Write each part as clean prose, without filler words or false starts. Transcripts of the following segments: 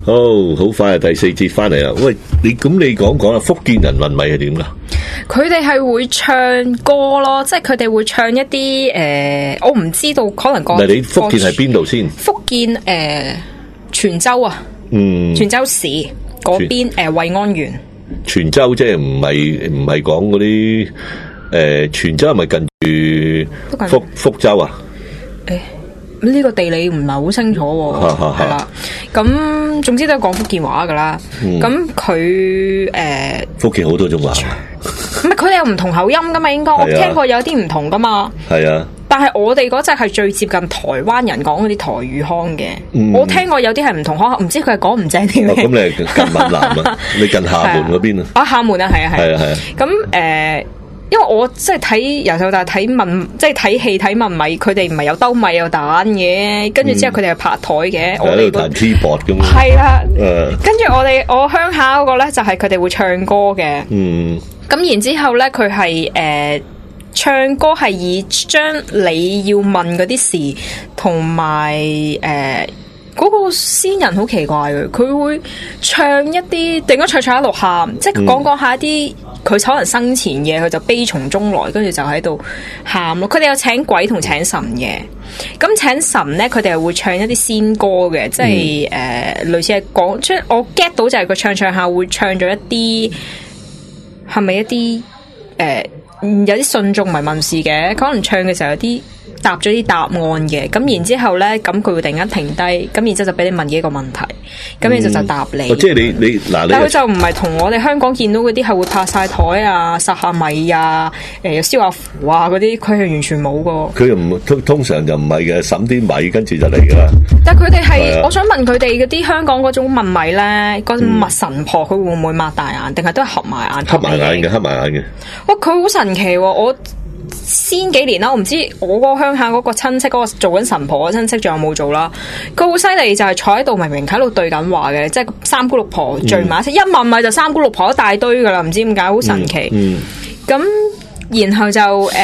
好快啊！第4節翻嚟啦。喂，你講講啊，福建人問米係點噶？ 佢哋係會唱歌咯，即係佢哋會唱一啲我唔知道，可能嗱，你福建係邊度先？ 福建泉州啊，泉州市嗰邊惠安縣。 泉州即係唔係講嗰啲泉州係咪近住福州啊？ 呢個地理唔係好清楚喎，係啦。咁總之都係講福建話噶啦。咁佢福建好多種話， 唔係佢哋有唔同口音噶嘛？應該我聽過有啲唔同噶嘛。係啊。但係我哋嗰隻係最接近台灣人講嗰啲台語腔嘅。我聽過有啲係唔同腔，唔知佢係講唔正啲咩。咁你係近閩南啊？你近廈門嗰邊啊？廈門啊，係啊，係啊。咁因為我即係睇由細到大睇問，即係睇戲睇問米，佢哋唔係有兜米有蛋嘅，跟住之後佢哋係拍台嘅。我哋彈 keyboard 咁。係啦，跟住我鄉下嗰個咧就係佢哋會唱歌嘅。咁然之後咧佢係唱歌係以將你要問嗰啲事同埋嗰個先人好奇怪嘅，佢會唱一啲突然間唱一路喊，即係講下一啲佢可能生前嘅，佢就悲從中來，跟住就喺度喊咯。佢哋有請鬼同請神嘅，咁請神咧，佢哋係會唱一啲仙歌嘅，即係類似係講，即係我 get 到就係佢唱下會唱咗一啲，係咪一啲有啲信眾唔係問事嘅，可能唱嘅時候有啲答咗啲答案嘅，咁然之後咧，咁佢會突然間停低，咁然之後就俾你問幾個問題，咁然之後就答你。即係你嗱，但佢就唔係同我哋香港見到嗰啲係會拍晒台啊、撒下米啊、燒下符啊嗰啲，佢係完全冇個。佢又唔通常就唔係嘅，揼啲米跟住就嚟噶啦。但係佢哋係，我想問佢哋嗰啲香港嗰種問米咧，嗰種神婆佢會唔會擘大眼，定係都係合埋眼？合埋眼嘅，合埋眼嘅。哇！佢好神奇喎，我。先幾年啦，我唔知我個鄉下嗰個親戚嗰個做緊神婆嘅親戚仲有冇做啦？佢好犀利，就係坐喺度明明喺度對緊話嘅，即係三姑六婆聚埋一齊，一問米就三姑六婆一大堆噶啦，唔知點解好神奇。咁然後就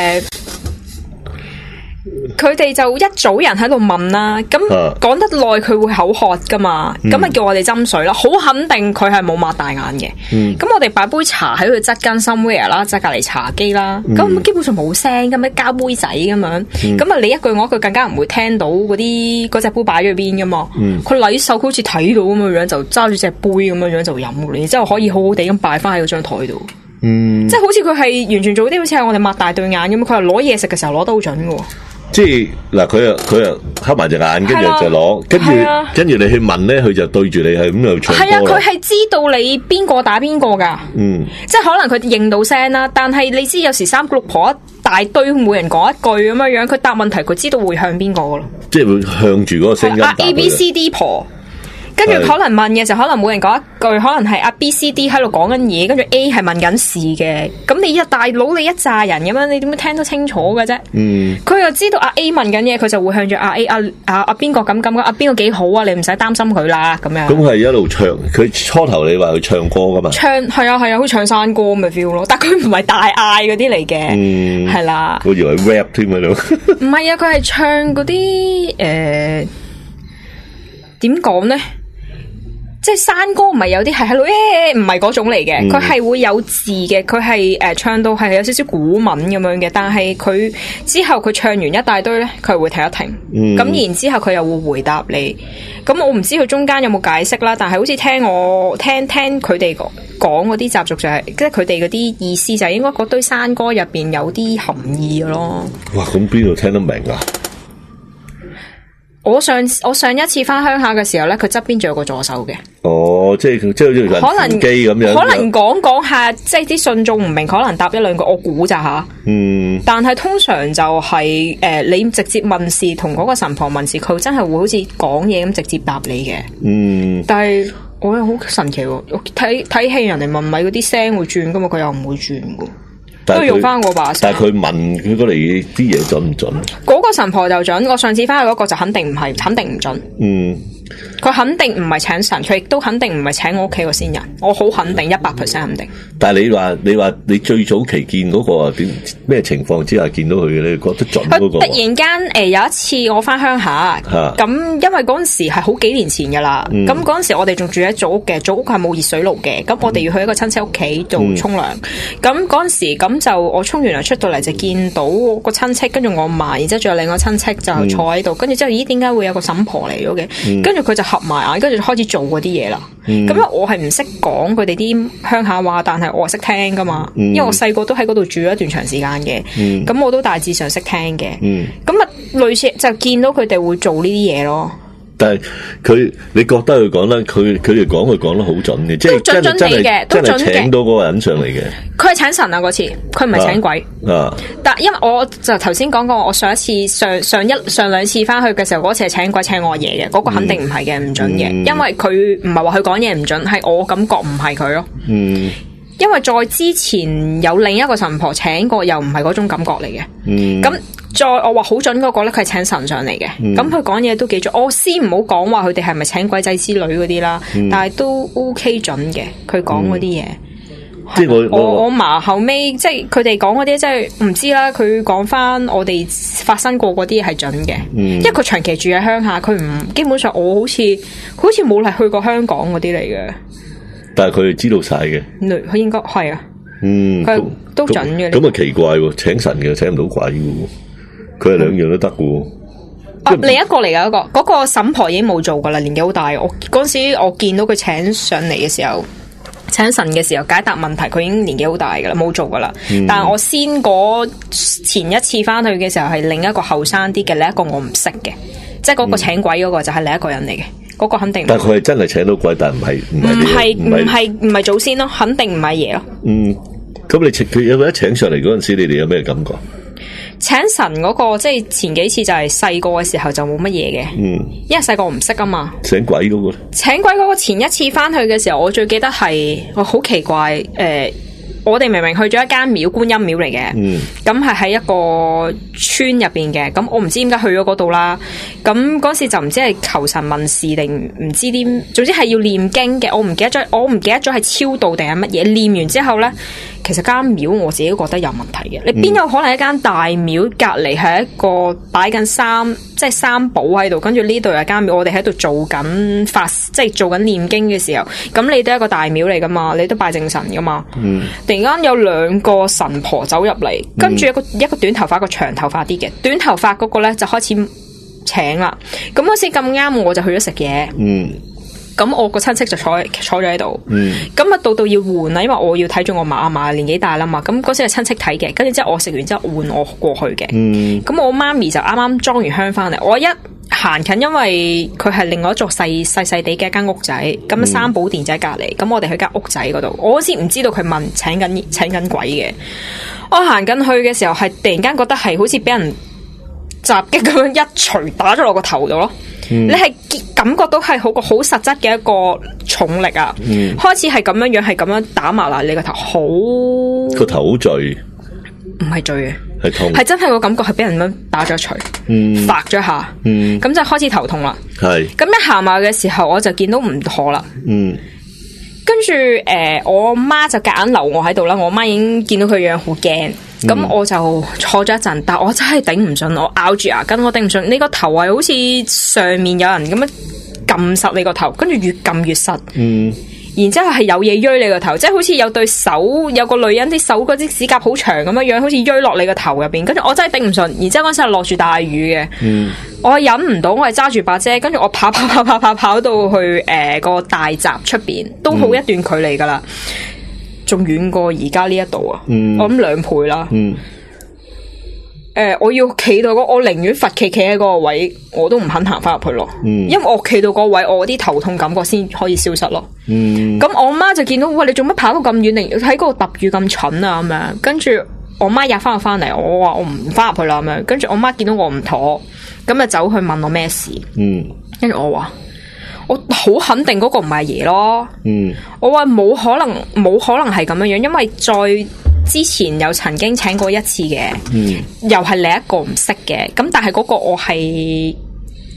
佢哋就一組人喺度問啦，咁講得耐佢會口渴噶嘛，咁咪叫我哋斟水啦，好肯定佢係冇擘大眼嘅。咁我哋擺杯茶喺佢側間 somewhere 啦，即係隔籬茶几啦，咁基本上冇聲咁樣交杯仔咁樣，咁啊你一句我一句更加唔會聽到嗰隻杯擺咗邊噶嘛。佢禮手好似睇到咁樣樣，就揸住隻杯咁樣樣就飲，然之後可以好好地咁擺翻喺嗰張台度。即係好似佢係完全做啲好似係我哋擘大對眼咁，佢係攞嘢食嘅時候攞得好準嘅。即係嗱，佢又黑埋隻眼，跟住就攞，跟住你去問咧，佢就對住你係咁又唱歌。係啊，佢係知道你邊個打邊個噶。即係可能佢認到聲啦，但係你知有時三姑六婆一大堆，每人講一句咁樣樣，佢答問題佢知道會向邊個噶咯。即係會向住嗰個聲音答。A B C D 婆。跟住可能問嘅時候，可能每人講一句，可能係阿 B、C、D 喺度講緊嘢，跟住 A 係問緊事嘅。咁你一大佬，你一紮人咁樣，你點會聽得清楚嘅啫？佢又知道阿 A 問緊嘢，佢就會向住阿 A 阿邊個咁阿邊個幾好啊？你唔使擔心佢啦，咁樣。咁係一路唱，佢初頭你話佢唱歌噶嘛？係啊，好唱山歌咪 feel 咯，但佢唔係大嗌嗰啲嚟嘅，係啦。我以為 rap 添喺度。唔係啊，佢係唱嗰啲點講咧？即係山歌唔係有啲係喺度唔係嗰種嚟嘅，佢係會有字嘅，佢係唱到係有少少古文咁樣嘅，但係佢之後佢唱完一大堆咧，佢係會停一停，咁然之後佢又會回答你，咁我唔知佢中間有冇解釋啦，但係好似聽佢哋講嗰啲習俗就係，即係佢哋嗰啲意思就係應該嗰堆山歌入邊有啲含義嘅咯。哇，咁邊度聽得明啊？我上一次翻鄉下嘅時候咧，佢側邊仲有個助手嘅。哦，即係好似人扶機咁樣。可能講下，即係啲信眾唔明，可能答一兩句，我估咋吓。但係通常就係你直接問事，同嗰個神婆問事，佢真係會好似講嘢咁直接答你嘅。但係我又好神奇喎，睇戲人哋問米嗰啲聲會轉噶嘛，佢又唔會轉噶。都用翻我把聲，但係佢問佢嗰嚟啲嘢準唔準？嗰個神婆就準，我上次翻去嗰個就肯定唔係，肯定唔準。 佢肯定唔係請神，佢亦都肯定唔係請我屋企個先人，我好肯定100% 肯定。 但係你話你最早期見嗰個點咩情況之下見到佢嘅咧？覺得準嗰個？ 突然間有一次我翻鄉下，咁因為嗰陣時係好幾年前噶啦，咁嗰陣時我哋仲住喺祖屋嘅，祖屋係冇熱水爐嘅，咁我哋要去一個親戚屋企度沖涼，咁嗰陣時咁就我沖完涼出到嚟就見到個親戚，跟住我嫲，然之後仲有另外親戚就坐喺度，跟住之後咦點解會有個嬸婆嚟咗嘅？跟住佢就合埋眼，跟住就開始做嗰啲嘢啦。咁因為我係唔識講佢哋啲鄉下話，但係我係識聽噶嘛，因為我細個都喺嗰度住咗一段長時間嘅，咁我都大致上識聽嘅。咁啊類似就見到佢哋會做呢啲嘢咯。 但係你覺得佢講得佢哋講得好準嘅，即係真係請到嗰個人上嚟嘅。 佢係請神啊嗰次，佢唔係請鬼。但因為我就頭先講過，我上兩次翻去嘅時候，嗰次係請鬼請我阿爺嘅，嗰個肯定唔係嘅，唔準嘅，因為佢唔係話佢講嘢唔準，係我感覺唔係佢咯。因為再之前有另一個神婆請過，又唔係嗰種感覺嚟嘅。咁再我話好準嗰個咧，佢係請神上嚟嘅。咁佢講嘢都幾準。我先唔好講話佢哋係咪請鬼仔之類嗰啲啦，但係都 OK 準嘅。佢講嗰啲嘢， 即係我嫲後尾即係佢哋講嗰啲，即係唔知啦。佢講翻我哋發生過嗰啲係準嘅，因為佢長期住喺鄉下，佢唔基本上我好似冇嚟去過香港嗰啲嚟嘅。 但係佢哋知道晒嘅， 佢應該係啊，佢都準嘅。 咁啊奇怪喎，請神嘅請唔到鬼嘅，佢係兩樣都得嘅。 另一個嚟噶嗰個嬸婆已經冇做噶啦，年紀好大。我嗰時我見到佢請上嚟嘅時候，請神嘅時候解答問題，佢已經年紀好大噶啦，冇做噶啦。但係我前一次翻去嘅時候係另一個後生啲嘅，另一個我唔識嘅，即係嗰個請鬼嗰個就係另一個人嚟嘅。嗰個肯定， 但係佢係真係請到鬼，但係唔係祖先咯，肯定唔係爺咯。 咁佢有冇得請上嚟嗰陣時，你哋有咩感覺？ 請神嗰個即係前幾次就係細個嘅時候就冇乜嘢嘅，因為細個唔識啊嘛。請鬼嗰個前一次翻去嘅時候，我最記得係我好奇怪我哋明明去咗一間廟，觀音廟嚟嘅，咁係喺一個村入邊嘅，咁我唔知點解去咗嗰度啦。咁嗰時就唔知係求神問事定唔知啲，總之係要念經嘅。我唔記得咗係超度定係乜嘢。念完之後咧，其實間廟我自己都覺得有問題嘅。你邊有可能一間大廟隔籬係一個擺緊三寶喺度，跟住呢度有間廟，我哋喺度做緊即係做緊念經嘅時候，咁你都係一個大廟嚟噶嘛，你都拜正神噶嘛。突然間有兩個神婆走入嚟，跟住一個短頭髮，一個長頭髮啲嘅。短頭髮嗰個咧就開始請啦。咁嗰時咁啱，我就去咗食嘢。咁我個親戚就坐咗喺度。咁啊到要換啦，因為我要睇住我嫲嫲年紀大啦嘛。咁嗰時係親戚睇嘅，跟住之後我食完之後換我過去嘅。咁我媽咪就啱啱裝完香翻嚟，我一行近，因為佢係另外一座細地嘅一間屋仔，咁三寶殿仔隔籬。咁我哋去間屋仔嗰度，我先唔知道佢問請緊鬼嘅。我行緊去嘅時候，係突然間覺得係好似俾人襲擊咁樣，一錘打咗落個頭度咯。你係感覺到係好實質嘅一個重力啊！開始係咁樣打埋嚟你個頭，個頭好墜，唔係墜嘅，係痛，係真係個感覺係俾人咁樣打咗一錘，發咗下，咁就開始頭痛啦。係咁一行埋嘅時候，我就見到唔妥啦。跟住我媽就夾硬留我喺度啦。我媽已經見到佢樣好驚。咁我就坐咗一陣，但我真係頂唔順，我咬住牙根，我頂唔順。你個頭係好似上面有人咁樣撳實你個頭，跟住越撳越實。然之後係有嘢錐你個頭，即係好似有對手，有個女人啲手嗰啲指甲好長咁樣，好似錐落你個頭入邊。跟住我真係頂唔順。然之後嗰陣係落住大雨嘅，我忍唔到，我係揸住把遮，跟住我跑到去個大閘出邊，都好一段距離噶啦。仲遠過而家呢一度啊！我諗2倍啦。我要企到我寧願罰企喺嗰個位，我都唔肯行翻入去咯。因為我企到嗰個位，我啲頭痛感覺先可以消失咯。咁我媽就見到，喂，你做乜跑到咁遠嚟？喺嗰度揼雨咁蠢啊咁樣。跟住我媽入翻嚟，我話我唔翻入去啦咁樣。跟住我媽見到我唔妥，咁就走去問我咩事。跟住我話。我好肯定嗰個唔係爺咯，我話冇可能係咁樣樣，因為再之前有曾經請過一次嘅，又係另一個唔識嘅，咁但係嗰個我係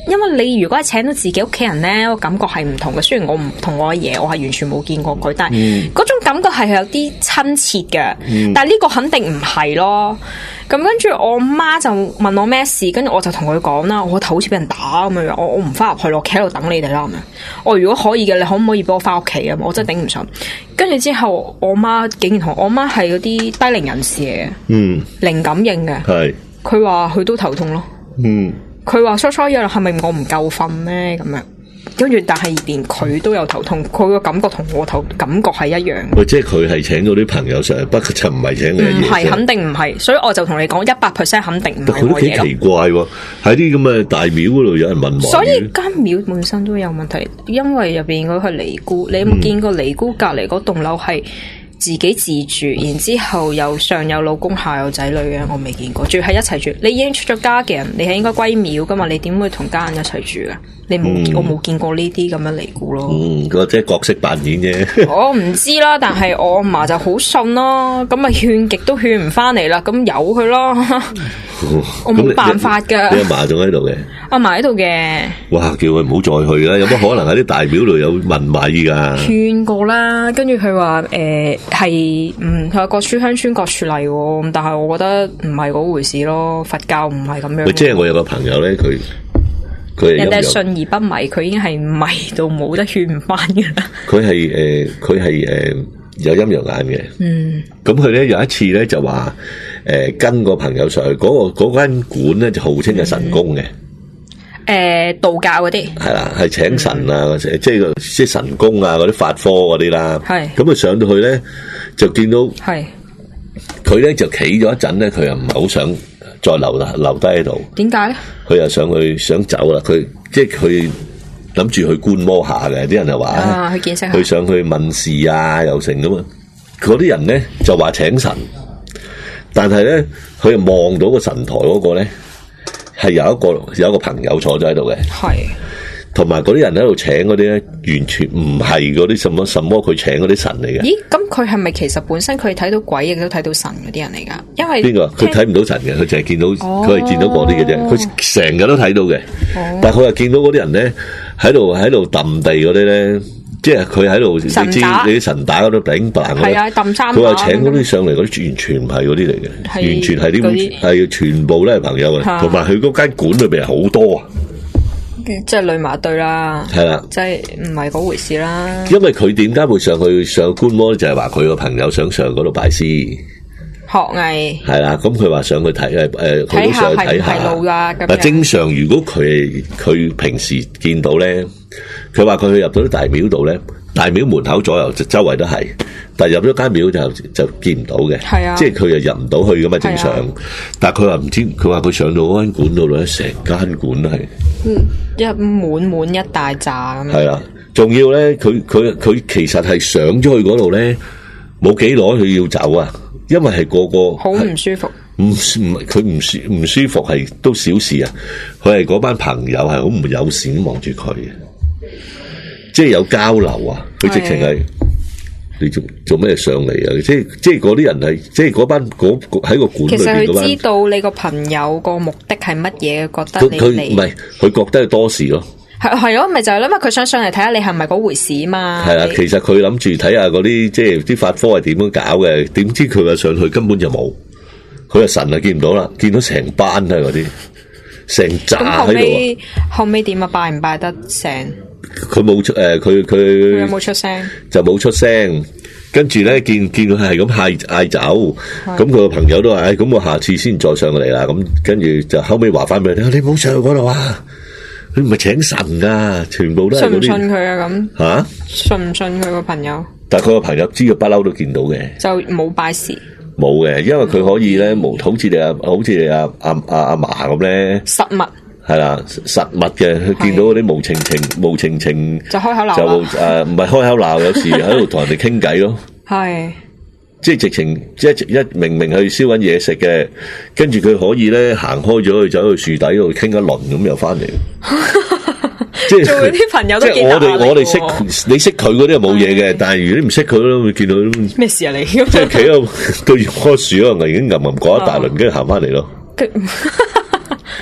因為你如果係請到自己屋企人咧，個感覺係唔同嘅。雖然我唔同我阿爺，我係完全冇見過佢，但係嗰種感覺係有啲親切嘅。但係呢個肯定唔係咯。咁跟住我媽就問我咩事，跟住我就同佢講啦，我個頭好似俾人打咁樣，我唔翻入去咯，企喺度等你哋啦咁樣。我如果可以嘅，你可唔可以幫我翻屋企啊？我真係頂唔順。跟住之後，我媽竟然同我媽係嗰啲低齡人士嚟嘅，零感應嘅。係佢話佢都頭痛咯。佢話初初以為係咪我唔夠瞓咧咁樣。跟住，但係連佢都有頭痛，佢個感覺同我感覺係一樣。 喂，即係佢係請咗啲朋友上嚟，不過就唔係請你嘅嘢。唔係， 肯定唔係，所以我就同你講100%肯定唔係我嘢。 佢都幾奇怪喎，喺啲咁嘅大廟嗰度有人問話。 所以間廟本身都有問題，因為入邊嗰個尼姑，你有冇見過尼姑隔離嗰棟樓係自己自住，然之後又上有老公下有仔女嘅？我未見過，住係一齊住。你已經出咗家嘅人，你係應該歸廟噶嘛？你點會同家人一齊住啊？你冇，我冇見過呢啲咁樣尼姑咯。 嗰即係角色扮演啫。 我唔知啦，但係我阿嫲就好信咯。咁咪勸極都勸唔翻嚟啦，咁由佢咯。我冇辦法噶。 你阿嫲仲喺度嘅？ 阿嫲喺度嘅。 哇！叫佢唔好再去啦，有乜可能喺啲大廟度有問米噶？ 勸過啦，跟住佢話係佢話各處鄉村各處例，但係我覺得唔係嗰回事咯。佛教唔係咁樣。 即係我有個朋友咧，佢人哋係信而不迷，佢已經係迷到冇得勸唔翻嘅啦。 佢係有陰陽眼嘅。咁佢咧有一次咧就話跟個朋友上去嗰間館咧就號稱係神功嘅。 道教嗰啲係啦，係請神啊，即係神功啊，嗰啲法科嗰啲啦。係咁佢上到去咧就見到係佢咧就企咗一陣咧，佢又唔係好想再留低喺度。點解咧？佢又想走啦。佢即係佢諗住去觀摩下嘅。啲人又話去見識下，佢想去問事啊，又成咁啊。嗰啲人咧就話請神，但係咧佢又望到個神台嗰個咧係有一個朋友坐咗喺度嘅。係。同埋嗰啲人喺度請嗰啲咧，完全唔係嗰啲什麼佢請嗰啲神嚟嘅。咦？咁佢係咪其實本身佢睇到鬼亦都睇到神嗰啲人嚟噶？因為邊個？佢睇唔到神嘅，佢淨係見到佢係見到嗰啲嘅啫。佢成日都睇到嘅，但係佢又見到嗰啲人咧喺度揼地嗰啲咧，即係佢喺度你知你啲神打嗰度頂扮嘅。係啊，揼衫。佢話請嗰啲上嚟嗰啲完全唔係嗰啲嚟嘅，完全係啲係全部都係朋友嘅，同埋佢嗰間館裏邊好多啊。即係累埋一堆啦，係啦，即係唔係嗰回事啦。因為佢點解會上觀摩咧？就係話佢個朋友想上嗰度拜師學藝，係啦。咁佢話上去睇佢都上去睇下。嗱，正常如果佢平時見到咧，佢話佢去入到啲大廟度咧，大廟門口左右周圍都係，但係入咗間廟就見唔到嘅，係啊，即係佢又入唔到去噶嘛，正常。但係佢話唔知，佢話佢上到嗰間館度咧，成間館都係。一滿一大扎咁樣，係啦，仲要咧，佢其實係上咗去嗰度咧，冇幾耐佢要走啊，因為係個好唔舒服，佢唔舒服係都小事啊，佢係嗰班朋友係好唔友善咁望住佢嘅，即係有交流啊，佢直情係你做咩上嚟啊？即係嗰啲人係即係嗰班喺個館裏邊嗰班。其實佢知道你個朋友個目的係乜嘢，覺得你嚟。佢唔係，佢覺得係多事咯。係咯，咪就係因為佢想上嚟睇下你係咪嗰回事嘛。係啦，其實佢諗住睇下嗰啲即係啲法科係點樣搞嘅，點知佢話上去根本就冇，佢話神啊見唔到啦，見到成班啊嗰啲，成扎喺度。後尾點啊？拜唔拜得成？佢冇出佢有冇出聲？就冇出聲，跟住咧見佢係咁嗌走，咁佢個朋友都話：咁我下次先再上嚟啦。咁跟住就後尾話翻俾你，你唔好上去嗰度啊！佢唔係請神噶，全部都係嗰啲。信唔信佢啊？咁吓？信唔信佢個朋友？但係佢個朋友知佢不嬲都見到嘅，就冇拜時。冇嘅，因為佢可以咧，好似你阿嫲咁咧，實物。係啦，實物嘅，佢見到嗰啲無情情就開口鬧，就唔係開口鬧，有時喺度同人哋傾偈咯。係，即係直情一明明去燒緊嘢食嘅，跟住佢可以咧行開咗去走去樹底度傾一輪咁又翻嚟。即係做佢啲朋友都見到我哋識你識佢嗰啲係冇嘢嘅，但係如果你唔識佢咯，會見到咩事啊你？即係企喺度對住棵樹啊，已經吟吟過一大輪，跟住行翻嚟咯。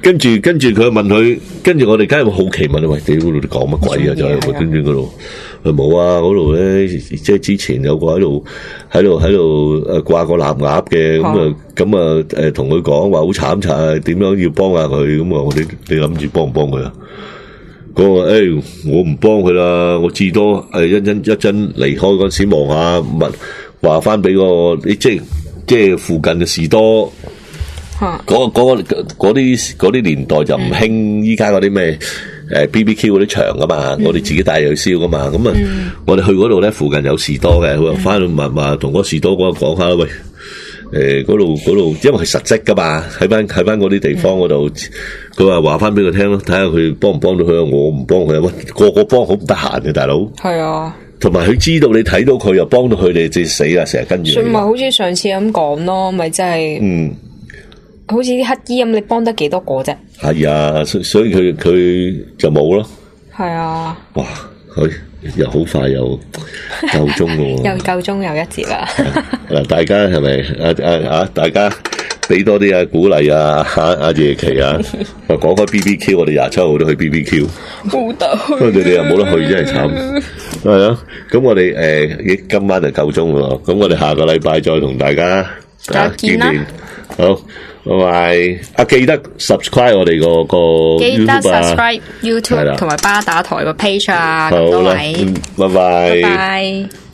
跟住佢問佢，跟住我哋梗係好奇問，喂，屌你講乜鬼啊？就係端端嗰度，佢冇啊，嗰度咧，即係之前有個喺度掛個臘鴨嘅，咁啊同佢講話好慘慘，點樣要幫下佢，咁啊你諗住幫唔幫佢啊？嗰個我唔幫佢啦，我至多一陣離開嗰時望下，話翻俾個即係附近嘅士多。嗰啲年代就唔興依家嗰啲咩BBQ 嗰啲場噶嘛，我哋自己帶入去燒噶嘛，咁啊，我哋去嗰度咧附近有士多嘅，佢話翻去話同嗰個士多嗰個講下，喂，嗰度，因為係實質噶嘛，喺翻嗰啲地方嗰度，佢話翻俾佢聽咯，睇下佢幫唔幫到佢啊，我唔幫佢啊，喂，個幫好唔得閒嘅大佬，係啊。同埋佢知道你睇到佢又幫到佢哋，即死啦，成日跟住。所以咪好似上次咁講咯，咪真係好似啲乞衣咁，你幫得幾多個啫？係啊，所以佢就冇咯。係啊。哇，佢又好快又夠鐘咯，又夠鐘又一節啦。嗱，大家係咪大家俾多啲鼓勵阿夜琪啊！講開 BBQ， 我哋27號都去 BBQ， 冇得去，跟住你又冇得去，真係慘。係啊，咁我哋今晚就夠鐘咯。咁我哋下個禮拜再同大家見面。好。拜拜！記得 subscribe 我哋個 YouTube 記得 subscribe YouTube 同埋巴打台個 page 啊，咁多位，拜拜。